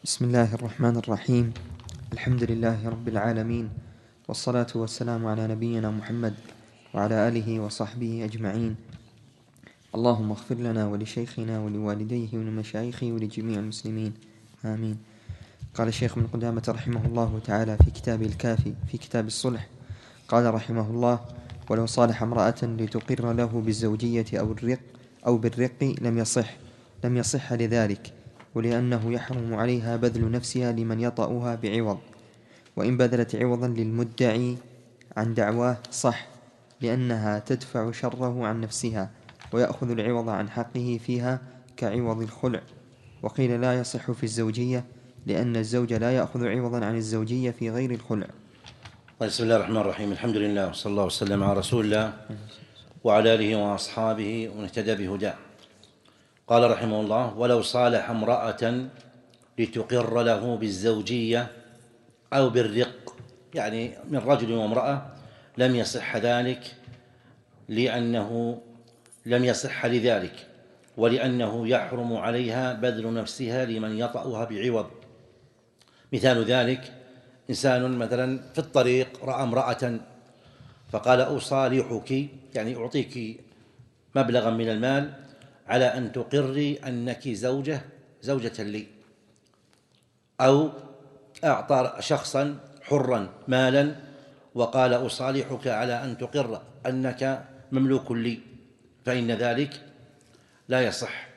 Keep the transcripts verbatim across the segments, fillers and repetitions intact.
بسم الله الرحمن الرحيم. الحمد لله رب العالمين، والصلاة والسلام على نبينا محمد وعلى آله وصحبه أجمعين. اللهم اغفر لنا ولشيخنا ولوالديه ولمشايخه ولجميع المسلمين، آمين. قال الشيخ ابن قدامة رحمه الله تعالى في كتابه الكافي في كتاب الصلح، قال رحمه الله: ولو صالح امرأة لتقر له بالزوجية أو الرق أو بالرق لم يصح لم يصح لذلك، ولأنه يحرم عليها بذل نفسها لمن يطأها بعوض، وإن بذلت عوضا للمدعي عن دعواه صح، لأنها تدفع شره عن نفسها ويأخذ العوض عن حقه فيها كعوض الخلع. وقيل لا يصح في الزوجية، لأن الزوج لا يأخذ عوضا عن الزوجية في غير الخلع. بسم الله الرحمن الرحيم. الحمد لله وصلى الله وسلم على رسول الله وعلى آله وأصحابه ومن اهتدى بهداه. قال رحمه الله: ولو صالح امرأة لتقر له بالزوجية أو بالرق، يعني من رجل وامرأة، لم يصح ذلك لأنه لم يصح لذلك ولأنه يحرم عليها بذل نفسها لمن يطأها بعوض. مثال ذلك: إنسان مثلا في الطريق رأى امرأة فقال: أصالحك، يعني أعطيك مبلغا من المال على أن تقري أنك زوجة زوجة لي، أو أعطى شخصا حرا مالا وقال: أصالحك على أن تقر أنك مملوك لي، فإن ذلك لا يصح.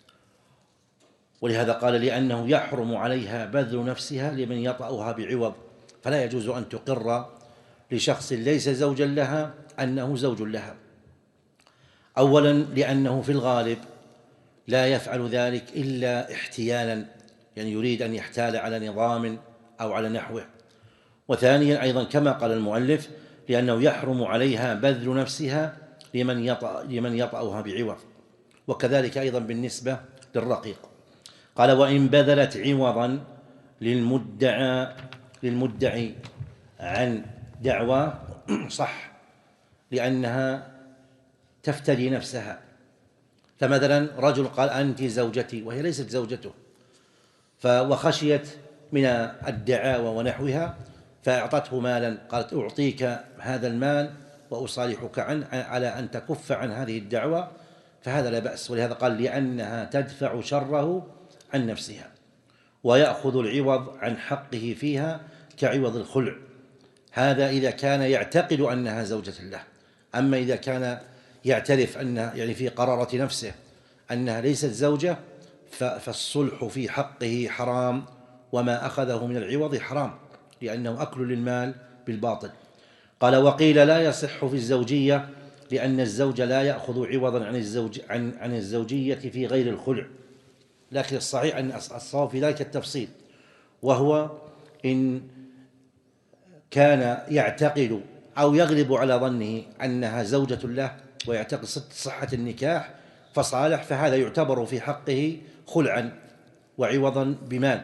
ولهذا قال: لأنه يحرم عليها بذل نفسها لمن يطأها بعوض، فلا يجوز أن تقر لشخص ليس زوجا لها أنه زوج لها. أولا لأنه في الغالب لا يفعل ذلك إلا احتيالا، يعني يريد أن يحتال على نظام أو على نحوه. وثانيا أيضا كما قال المؤلف: لأنه يحرم عليها بذل نفسها لمن يطأ لمن يطأها بعوض. وكذلك أيضا بالنسبة للرقيق. قال: وإن بذلت عوضا للمدعى للمدعي عن دعوى صح، لأنها تفتدي نفسها. فمثلا رجل قال: أنت زوجتي، وهي ليست زوجته، وخشيت من الدعاوى ونحوها فأعطته مالا، قالت: أعطيك هذا المال وأصالحك عنه على أن تكف عن هذه الدعوى، فهذا لا بأس. ولهذا قال: لأنها تدفع شره عن نفسها ويأخذ العوض عن حقه فيها كعوض الخلع. هذا إذا كان يعتقد أنها زوجة له. أما إذا كان يعترف أنها، يعني في قرارة نفسه أنها ليست زوجة، فالصلح في حقه حرام، وما أخذه من العوض حرام، لأنه أكل للمال بالباطل. قال: وقيل لا يصح في الزوجية، لأن الزوج لا يأخذ عوضا عن الزوج عن عن الزوجية في غير الخلع. لكن الصحيح أن الصواب في ذلك التفصيل، وهو إن كان يعتقد أو يغلب على ظنه أنها زوجة له ويعتقد صحة النكاح فصالح، فهذا يعتبر في حقه خلعا وعوضا بمال.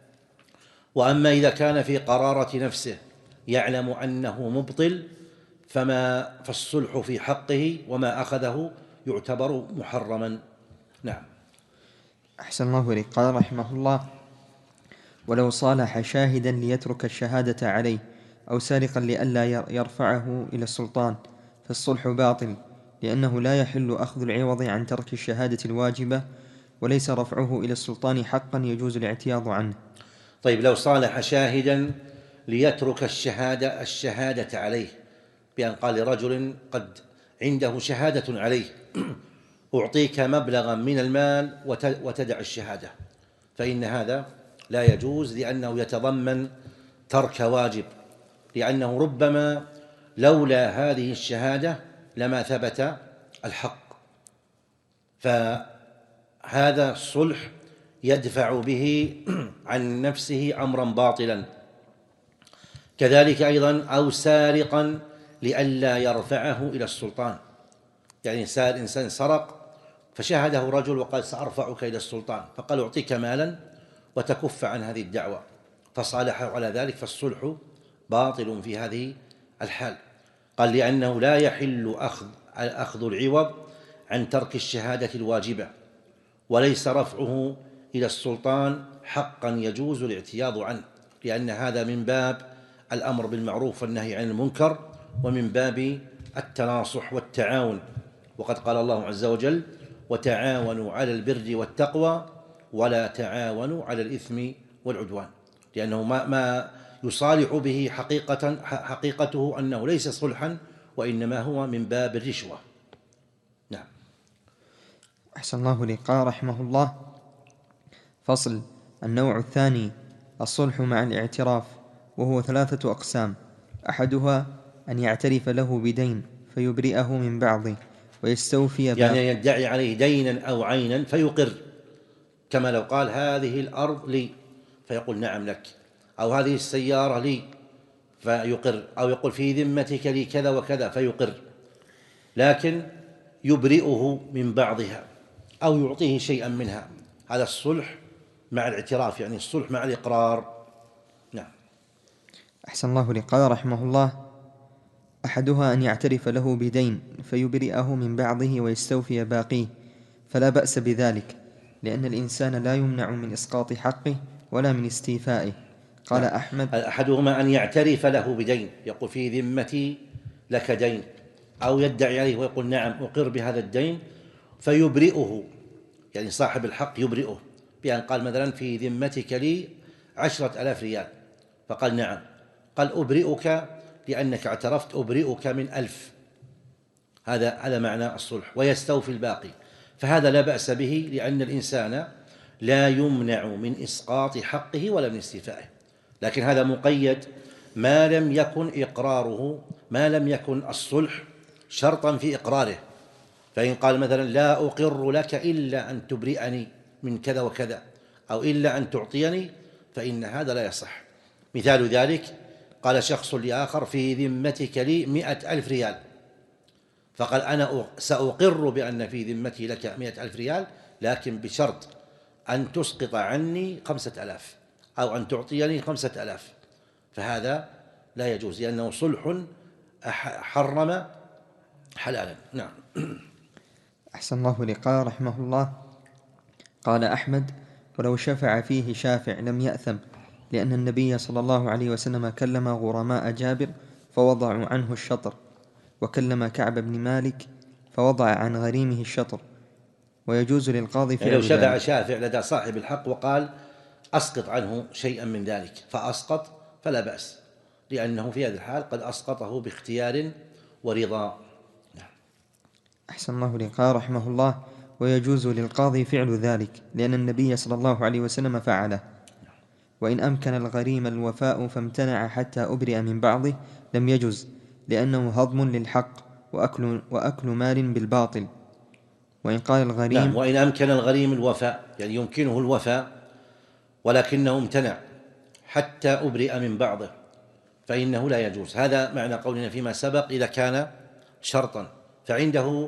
وأما إذا كان في قرارة نفسه يعلم أنه مبطل، فما فالصلح في حقه وما أخذه يعتبر محرما. نعم. أحسن الله إليك. قال رحمه الله: ولو صالح شاهدا ليترك الشهادة عليه، أو سارقا لئلا يرفعه إلى السلطان، فالصلح باطل، لأنه لا يحل أخذ العوض عن ترك الشهادة الواجبة، وليس رفعه إلى السلطان حقا يجوز الاعتياض عنه. طيب، لو صالح شاهدا ليترك الشهادة الشهادة عليه، بأن قال لرجل قد عنده شهادة عليه: أعطيك مبلغا من المال وتدع الشهادة، فإن هذا لا يجوز، لأنه يتضمن ترك واجب، لأنه ربما لولا هذه الشهادة لما ثبت الحق، فهذا الصلح يدفع به عن نفسه أمرا باطلا. كذلك أيضا أو سارقا لئلا يرفعه إلى السلطان، يعني سار إنسان سرق فشاهده رجل وقال: سأرفعك إلى السلطان، فقال: أعطيك مالا وتكف عن هذه الدعوة، فصالحه على ذلك، فالصلح باطل في هذه الحال. قال: لأنه لا يحل أخذ أخذ العوض عن ترك الشهادة الواجبة، وليس رفعه إلى السلطان حقا يجوز الاعتياض عنه، لأن هذا من باب الأمر بالمعروف والنهي عن المنكر، ومن باب التناصح والتعاون. وقد قال الله عز وجل: وتعاونوا على البر والتقوى ولا تعاونوا على الإثم والعدوان، لأنه ما, ما يصالح به حقيقة حقيقته أنه ليس صلحا، وإنما هو من باب الرشوة. نعم. أحسن الله لي. قال رحمه الله: فصل. النوع الثاني الصلح مع الاعتراف، وهو ثلاثة أقسام: أحدها أن يعترف له بدين فيبرئه من بعضه ويستوفي، يعني يدعي عليه دينا أو عينا فيقر، كما لو قال: هذه الأرض لي، فيقول: نعم لك. أو هذه السيارة لي، فيقر. أو يقول: في ذمتك لي كذا وكذا، فيقر. لكن يبرئه من بعضها أو يعطيه شيئا منها، هذا الصلح مع الاعتراف، يعني الصلح مع الإقرار. نعم. أحسن الله لي. قال رحمه الله: أحدها أن يعترف له بدين فيبرئه من بعضه ويستوفي باقيه، فلا بأس بذلك، لأن الإنسان لا يمنع من إسقاط حقه ولا من استيفائه. قال نعم. أحمد: أحدهما أن يعترف له بدين، يقول: في ذمتي لك دين، أو يدعي عليه ويقول: نعم أقر بهذا الدين، فيبرئه، يعني صاحب الحق يبرئه بأن قال مثلا: في ذمتك لي عشرة ألاف ريال، فقال: نعم. قال: أبرئك لأنك اعترفت، أبرئك من ألف. هذا هذا معنى الصلح، ويستوفي الباقي. فهذا لا بأس به، لأن الإنسان لا يمنع من إسقاط حقه ولا من استيفائه، لكن هذا مقيد ما لم يكن إقراره، ما لم يكن الصلح شرطا في إقراره. فإن قال مثلا: لا أقر لك إلا أن تبرئني من كذا وكذا، أو إلا أن تعطيني، فإن هذا لا يصح. مثال ذلك: قال شخص لآخر: في ذمتك لي مئة ألف ريال، فقال: أنا سأقر بأن في ذمتي لك مئة ألف ريال، لكن بشرط أن تسقط عني خمسة ألاف، أو أن تعطيني خمسة ألاف. فهذا لا يجوز، لأنه صلح حرم حلالا. نعم. أحسن الله لي. قال رحمه الله: قال أحمد: ولو شفع فيه شافع لم يأثم، لأن النبي صلى الله عليه وسلم كلم غرماء جابر فوضعوا عنه الشطر، وكلم كعب بن مالك فوضع عن غريمه الشطر، ويجوز للقاضي فعل يعني لو شفع ذلك. شافع لدى صاحب الحق وقال: أسقط عنه شيئا من ذلك، فأسقط، فلا بأس، لأنه في هذه الحال قد أسقطه باختيار ورضا. أحسن الله لي. قال رحمه الله: ويجوز للقاضي فعل ذلك، لأن النبي صلى الله عليه وسلم فعله. وإن أمكن الغريم الوفاء فامتنع حتى أبرئ من بعضه لم يجز، لأنه هضم للحق وأكل, وأكل مال بالباطل. وإن قال الغريم نعم. وإن أمكن الغريم الوفاء، يعني يمكنه الوفاء ولكنه امتنع حتى أبرئ من بعضه، فإنه لا يجوز. هذا معنى قولنا فيما سبق: إذا كان شرطا، فعنده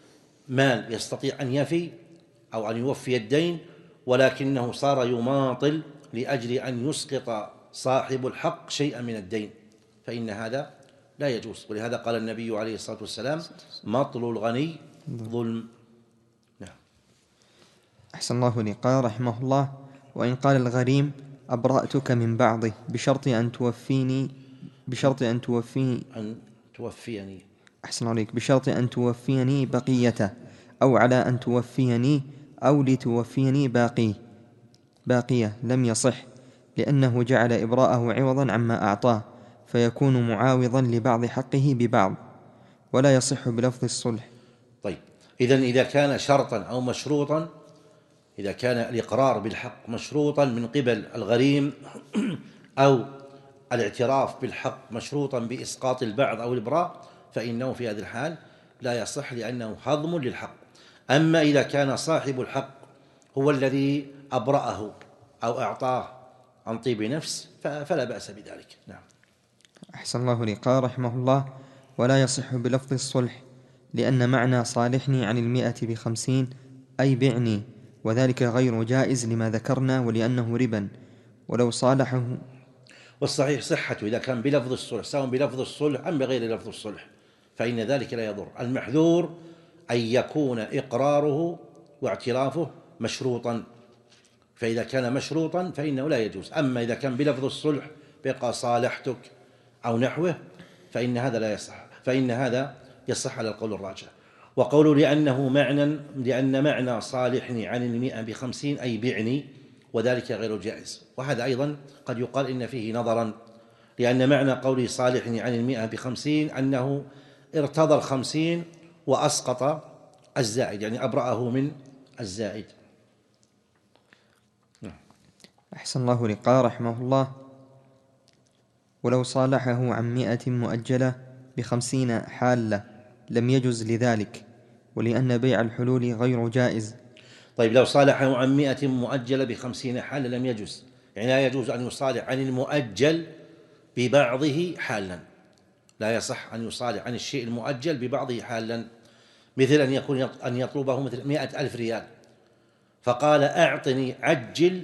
مال يستطيع أن يفي أو أن يوفي الدين، ولكنه صار يماطل لأجل أن يسقط صاحب الحق شيئا من الدين، فإن هذا لا يجوز. ولهذا قال النبي عليه الصلاة والسلام: مطل الغني ظلم. نعم. أحسن الله لي. قال رحمه الله: وإن قال الغريم: أبرأتك من بعضه بشرط أن توفيني بشرط أن توفيني أن توفيني أحسن عليك بشرط أن توفيني بقيته، أو على أن توفيني، أو لتوفيني باقي باقية، لم يصح، لأنه جعل إبراءه عوضا عما أعطاه، فيكون معاوضا لبعض حقه ببعض، ولا يصح بلفظ الصلح. طيب، إذن إذا كان شرطا أو مشروطا، إذا كان الإقرار بالحق مشروطا من قبل الغريم أو الاعتراف بالحق مشروطا بإسقاط البعض أو الإبراء، فإنه في هذه الحال لا يصح، لأنه هضم للحق. أما إذا كان صاحب الحق هو الذي أبرأه أو أعطاه عن طيب نفس، فلا بأس بذلك. نعم. أحسن الله لي. قال رحمه الله: ولا يصح بلفظ الصلح، لأن معنى صالحني عن المئة بخمسين أي بعني، وذلك غير جائز لما ذكرنا، ولأنه ربا، ولو صالحه. والصحيح صحته إذا كان بلفظ الصلح، سواء بلفظ الصلح أم بغير لفظ الصلح، فإن ذلك لا يضر. المحذور أن يكون إقراره واعترافه مشروطا، فإذا كان مشروطا فإنه لا يجوز. أما إذا كان بلفظ الصلح بقى صالحتك أو نحوه فإن هذا لا يصح، فإن هذا يصح على القول الراجح. وقولوا لأنه معنى لأن معنى صالحني عن المئة بخمسين أي بعني، وذلك غير جائز. وهذا أيضا قد يقال إن فيه نظرا، لأن معنى قوله صالحني عن المئة بخمسين أنه ارتضى الخمسين وأسقط الزائد، يعني أبرأه من الزائد. أحسن الله لك. قال رحمه الله: ولو صالحه عن مئة مؤجلة بخمسين حالة لم يجز لذلك، ولأن بيع الحلول غير جائز. طيب، لو صالحه عن مئة مؤجلة بخمسين حالة لم يجز، يعني لا يجوز أن يصالح عن المؤجل ببعضه حالا، لا يصح أن يصالح عن الشيء المؤجل ببعضه حالا، مثل أن يكون أن يطلبه مثل مئة ألف ريال فقال أعطني عجل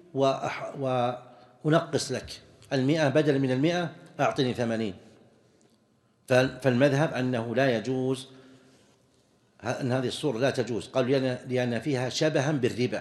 وأنقص لك المئة، بدل من المئة أعطني ثمانين. فالمذهب أنه لا يجوز، أن هذه الصورة لا تجوز، قال لأن فيها شبها بالربا،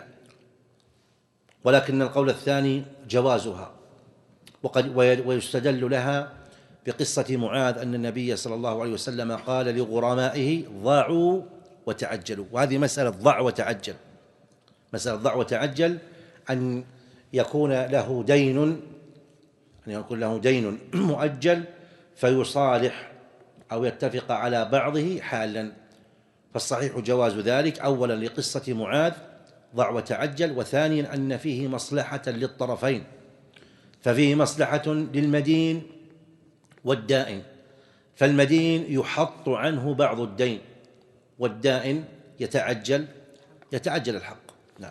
ولكن القول الثاني جوازها. وقد ويستدل لها بقصة معاذ أن النبي صلى الله عليه وسلم قال لغرمائه ضعوا وتعجلوا. وهذه مسألة ضع وتعجل، مسألة ضع وتعجل أن يكون له دين أن يكون له دين مؤجل فيصالح أو يتفق على بعضه حالا، فالصحيح جواز ذلك، أولا لقصة معاذ ضع وتعجل، وثانيا أن فيه مصلحة للطرفين، ففيه مصلحة للمدين والدائن، فالمدين يحط عنه بعض الدين والدائن يتعجل يتعجل الحق. نعم.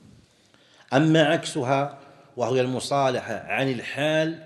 أما عكسها وهي المصالحة عن الحال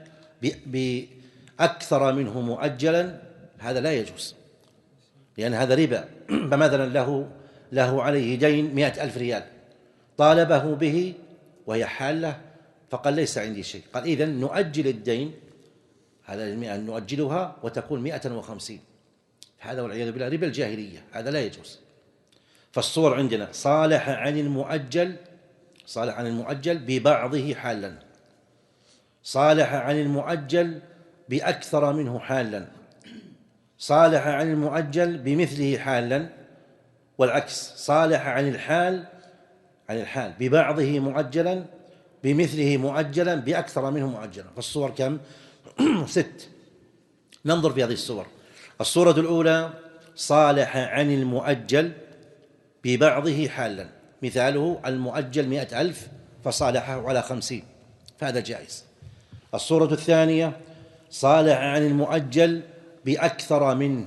بأكثر منه مؤجلا، هذا لا يجوز، لأن هذا ربا. فمثلا له له عليه دين مئة ألف ريال، طالبه به وهي حالة فقال ليس عندي شيء، قال إذن نؤجل الدين، هذا المئة نؤجلها وتكون مئة وخمسين، هذا والعياذ بالله ربا الجاهلية، هذا لا يجوز. فالصور عندنا صالح عن المؤجل صالح عن المؤجل ببعضه حالا، صالح عن المؤجل بأكثر منه حالا، صالح عن المؤجل بمثله حالا، والعكس صالح عن الحال عن الحال ببعضه مؤجلا بمثله مؤجلا بأكثر منه مؤجلا. فالصور كم؟ ست. ننظر في هذه الصور. الصورة الأولى صالح عن المؤجل ببعضه حالا، مثاله المؤجل مئة ألف فصالحه على خمسين، فهذا جائز. الصورة الثانية صالح عن المؤجل بأكثر منه،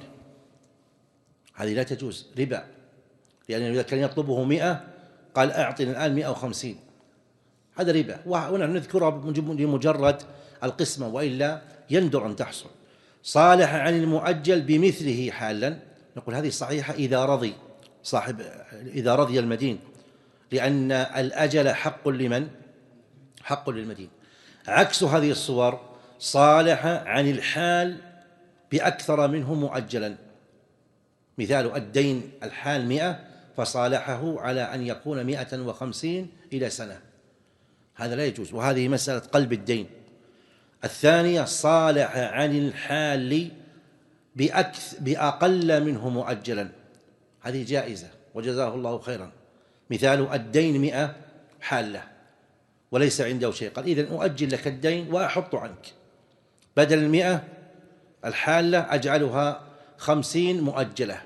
هذه لا تجوز، ربا، لأنه إذا كان يطلبه مئة قال أعطني الآن مئة وخمسين، هذا ربا، ونحن نذكرها لمجرد القسمة وإلا يندر أن تحصل. صالح عن المؤجل بمثله حالا، نقول هذه صحيحة إذا رضي صاحب إذا رضي المدين، لأن الأجل حق لمن؟ حق للمدين. عكس هذه الصور صالح عن الحال بأكثر منه مؤجلا، مثال الدين الحال مئة فصالحه على أن يكون مئة وخمسين إلى سنة، هذا لا يجوز، وهذه مسألة قلب الدين. الثانية صالح عن الحال بأكثر بأقل منه مؤجلا، هذه جائزة وجزاه الله خيرا، مثال الدين مئة حالة وليس عنده شيء، قال إذن أؤجل لك الدين وأحط عنك، بدل المئة الحالة أجعلها خمسين مؤجلة،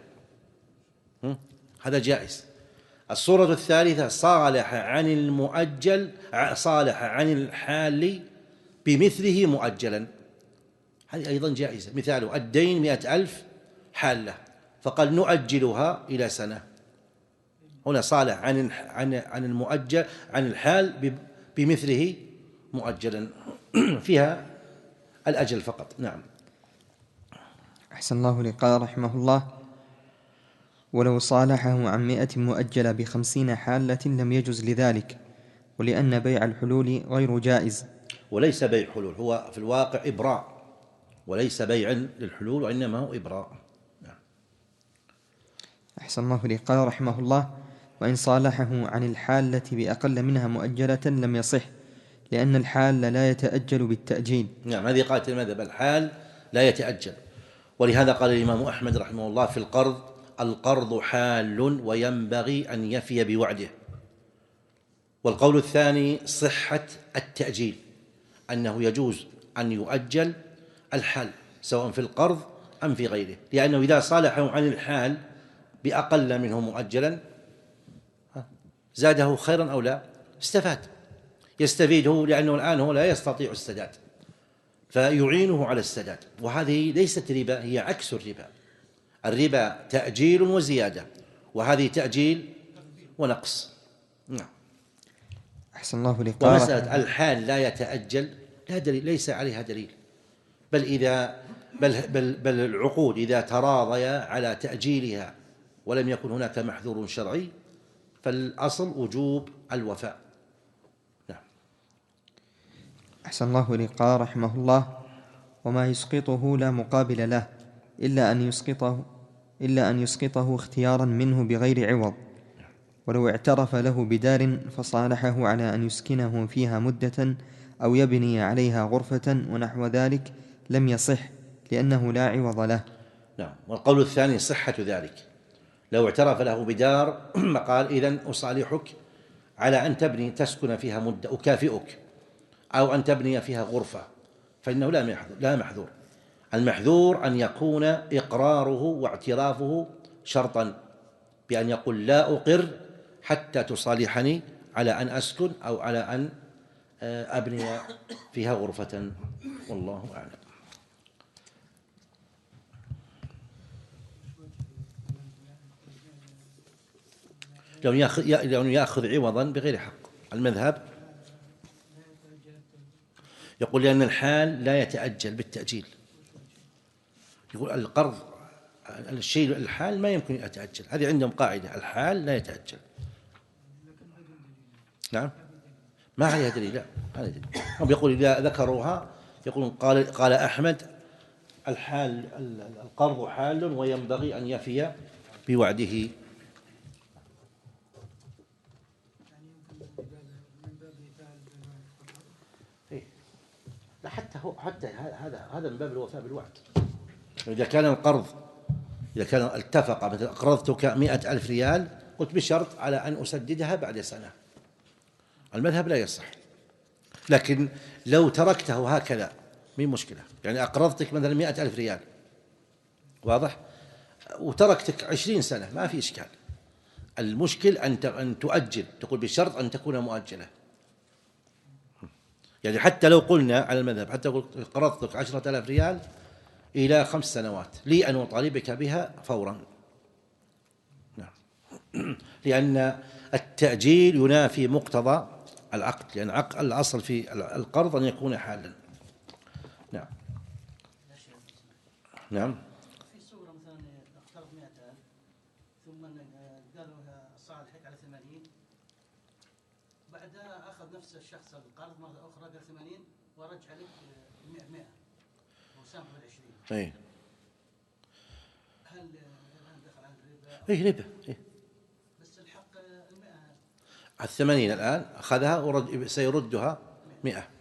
هذا جائز. الصورة الثالثة صالح عن المؤجل صالح عن الحال بمثله مؤجلا، هذه أيضا جائزة، مثاله الدين مئة ألف حالة فقال نؤجلها إلى سنة، هنا صالح عن عن عن المؤجل عن الحال بمثله مؤجلا فيها الأجل فقط. نعم. أحسن الله لك. قال رحمه الله: ولو صالحه عن مئة مؤجلة بخمسين حالة لم يجز لذلك، ولأن بيع الحلول غير جائز. وليس بيع حلول، هو في الواقع إبراء، وليس بيعا للحلول وإنما هو إبراء. نعم. أحسن الله لك. قال رحمه الله: وإن صالحه عن الحالة بأقل منها مؤجلة لم يصح، لأن الحال لا يتأجل بالتأجيل. نعم، هذه قاعدة المذهب، الحال لا يتأجل. ولهذا قال الإمام أحمد رحمه الله في القرض: القرض حال وينبغي أن يفي بوعده. والقول الثاني صحة التأجيل، أنه يجوز أن يؤجل الحال سواء في القرض أم في غيره، لأنه إذا صالحه عن الحال بأقل منه مؤجلا زاده خيرا أو لا، استفاد، يستفيد هو، لأنه الآن هو لا يستطيع السداد فيعينه على السداد. وهذه ليست ربا، هي عكس الربا. الربا تأجيل وزيادة، وهذه تأجيل ونقص. نعم. أحسن الله إليك. ومسألة الحال لا يتأجل لا دليل، ليس عليها دليل، بل إذا بل بل بل العقود إذا تراضيا على تأجيلها ولم يكن هناك محذور شرعي فالأصل وجوب الوفاء. نعم. أحسن الله إليك. قال رحمه الله: وما يسقطه لا مقابل له إلا أن يسقطه إلا أن يسقطه اختيارا منه بغير عوض. ولو اعترف له بدار فصالحه على أن يسكنه فيها مدة أو يبني عليها غرفة ونحو ذلك لم يصح، لأنه لا عوض له. نعم. والقول الثاني صحة ذلك، لو اعترف له بدار قال: إذن أصالحك على أن تبني تسكن فيها مدة، أكافئك، أو أن تبني فيها غرفة، فإنه لا محذور. لا محذور. المحذور أن يكون إقراره واعترافه شرطا، بأن يقول: لا أقر حتى تصالحني على أن أسكن أو على أن أبني فيها غرفة. والله أعلم. لو يأخذ, لو يأخذ عوضا بغير حق. المذهب يقول لأن الحال لا يتأجل بالتأجيل، يقول القرض الشيء الحال ما يمكن أن يتأجل، هذه عندهم قاعدة: الحال لا يتأجل. نعم، ما عليها دليل. لا، ما عليها دليل. هم يقول إذا ذكروها يقولون قال قال أحمد: الحال القرض حال وينبغي أن يفي بوعده. لا، حتى هو حتى هذا هذا من باب الوفاء بالوعد. إذا كان القرض إذا كان اتفق مثلا أقرضتك مئة ألف ريال، قلت بشرط على أن أسددها بعد سنة، المذهب لا يصح. لكن لو تركته هكذا مين مشكلة؟ يعني أقرضتك مثلا مئة ألف ريال، واضح، وتركتك عشرين سنة، ما في إشكال. المشكل أن أن تؤجل، تقول بشرط أن تكون مؤجلة. يعني حتى لو قلنا على المذهب، حتى لو قرضتك عشرة آلاف ريال إلى خمس سنوات، لي أن أطالبك بها فورا. نعم. لأن التأجيل ينافي مقتضى العقد، لأن عقد الأصل في القرض أن يكون حالا. نعم. نعم. في صورة مثلا اقترض مئة ألف ثم قالوا صالحك على ثمانين، بعدها أخذ نفس الشخص القرض مرة أخرى قال ثمانين ورجع لك مئة مئة وسامح بالعشرين. أي. هل الآن دخل عن الربا؟ إيه ربا. إيه. بس الحق المئة. الثمانين الآن أخذها ورد سيردها مئة.